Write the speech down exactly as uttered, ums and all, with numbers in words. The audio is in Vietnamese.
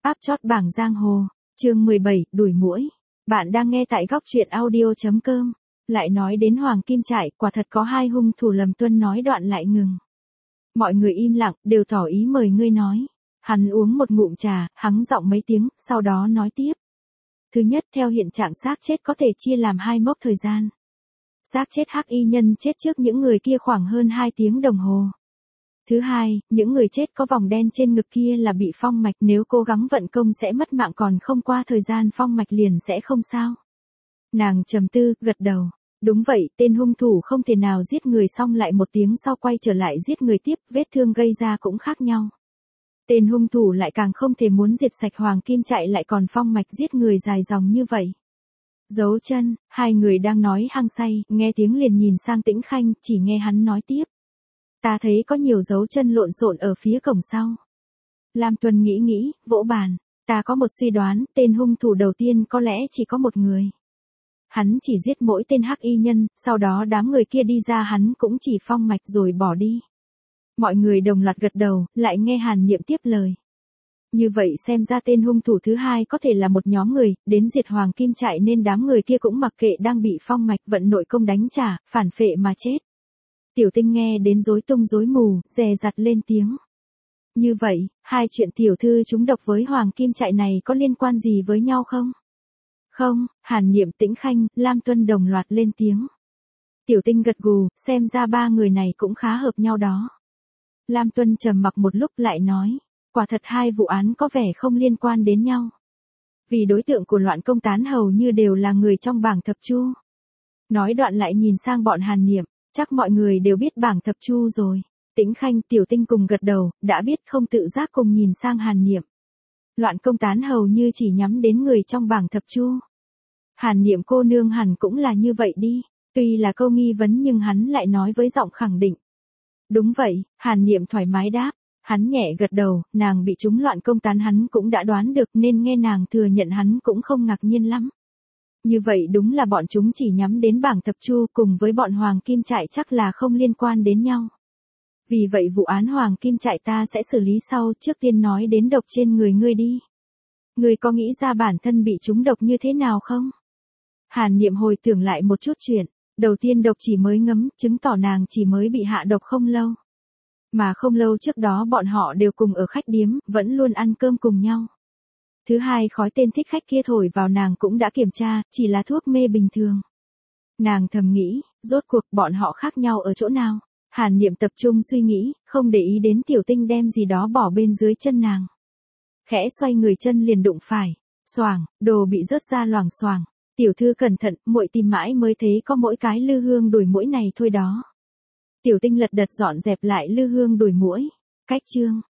Áp chót bảng giang hồ, chương mười bảy, đuổi muỗi. Bạn đang nghe tại góc truyện audio chấm com. Lại nói đến Hoàng Kim Trại, quả thật có hai hung thủ lầm tuân nói đoạn lại ngừng. Mọi người im lặng, đều tỏ ý mời ngươi nói. Hắn uống một ngụm trà, hắng giọng mấy tiếng, sau đó nói tiếp. Thứ nhất, theo hiện trạng xác chết có thể chia làm hai mốc thời gian. Xác chết hắc y nhân chết trước những người kia khoảng hơn hai tiếng đồng hồ. Thứ hai, những người chết có vòng đen trên ngực kia là bị phong mạch, nếu cố gắng vận công sẽ mất mạng, còn không qua thời gian phong mạch liền sẽ không sao. Nàng trầm tư, gật đầu. Đúng vậy, tên hung thủ không thể nào giết người xong lại một tiếng sau quay trở lại giết người tiếp, vết thương gây ra cũng khác nhau. Tên hung thủ lại càng không thể muốn diệt sạch Hoàng Kim Trại lại còn phong mạch giết người dài dòng như vậy. Dấu chân, hai người đang nói hăng say, nghe tiếng liền nhìn sang Tĩnh Khanh, chỉ nghe hắn nói tiếp. Ta thấy có nhiều dấu chân lộn xộn ở phía cổng sau. Lam Tuân nghĩ nghĩ, vỗ bàn. Ta có một suy đoán, tên hung thủ đầu tiên có lẽ chỉ có một người. Hắn chỉ giết mỗi tên hắc y nhân, sau đó đám người kia đi ra hắn cũng chỉ phong mạch rồi bỏ đi. Mọi người đồng loạt gật đầu, lại nghe Hàn Niệm tiếp lời. Như vậy xem ra tên hung thủ thứ hai có thể là một nhóm người, đến diệt Hoàng Kim Trại nên đám người kia cũng mặc kệ đang bị phong mạch vận nội công đánh trả, phản phệ mà chết. Tiểu Tinh nghe đến rối tung rối mù, dè dặt lên tiếng. Như vậy, hai chuyện tiểu thư trúng độc với Hoàng Kim Trại này có liên quan gì với nhau không? Không, Hàn Niệm, Tĩnh Khanh, Lam Tuân đồng loạt lên tiếng. Tiểu Tinh gật gù, xem ra ba người này cũng khá hợp nhau đó. Lam Tuân trầm mặc một lúc lại nói, quả thật hai vụ án có vẻ không liên quan đến nhau. Vì đối tượng của loạn công tán hầu như đều là người trong bảng thập chu. Nói đoạn lại nhìn sang bọn Hàn Niệm. Chắc mọi người đều biết bảng thập chu rồi. Tĩnh Khanh, Tiểu Tinh cùng gật đầu, đã biết không tự giác cùng nhìn sang Hàn Niệm. Loạn công tán hầu như chỉ nhắm đến người trong bảng thập chu. Hàn Niệm cô nương hẳn cũng là như vậy đi. Tuy là câu nghi vấn nhưng hắn lại nói với giọng khẳng định. Đúng vậy, Hàn Niệm thoải mái đáp. Hắn nhẹ gật đầu, nàng bị trúng loạn công tán hắn cũng đã đoán được nên nghe nàng thừa nhận hắn cũng không ngạc nhiên lắm. Như vậy đúng là bọn chúng chỉ nhắm đến bảng thập chu cùng với bọn Hoàng Kim Trại chắc là không liên quan đến nhau. Vì vậy vụ án Hoàng Kim Trại ta sẽ xử lý sau, trước tiên nói đến độc trên người ngươi đi. Ngươi có nghĩ ra bản thân bị trúng độc như thế nào không? Hàn Niệm hồi tưởng lại một chút chuyện, đầu tiên độc chỉ mới ngấm, chứng tỏ nàng chỉ mới bị hạ độc không lâu. Mà không lâu trước đó bọn họ đều cùng ở khách điếm, vẫn luôn ăn cơm cùng nhau. Thứ hai, khói tên thích khách kia thổi vào nàng cũng đã kiểm tra, chỉ là thuốc mê bình thường. Nàng thầm nghĩ, rốt cuộc bọn họ khác nhau ở chỗ nào? Hàn Niệm tập trung suy nghĩ, không để ý đến Tiểu Tinh đem gì đó bỏ bên dưới chân nàng. Khẽ xoay người chân liền đụng phải, xoàng, đồ bị rớt ra loảng xoàng. Tiểu thư cẩn thận, muội tìm mãi mới thấy có mỗi cái lư hương đuổi muỗi này thôi đó. Tiểu Tinh lật đật dọn dẹp lại lư hương đuổi muỗi. Cách chương.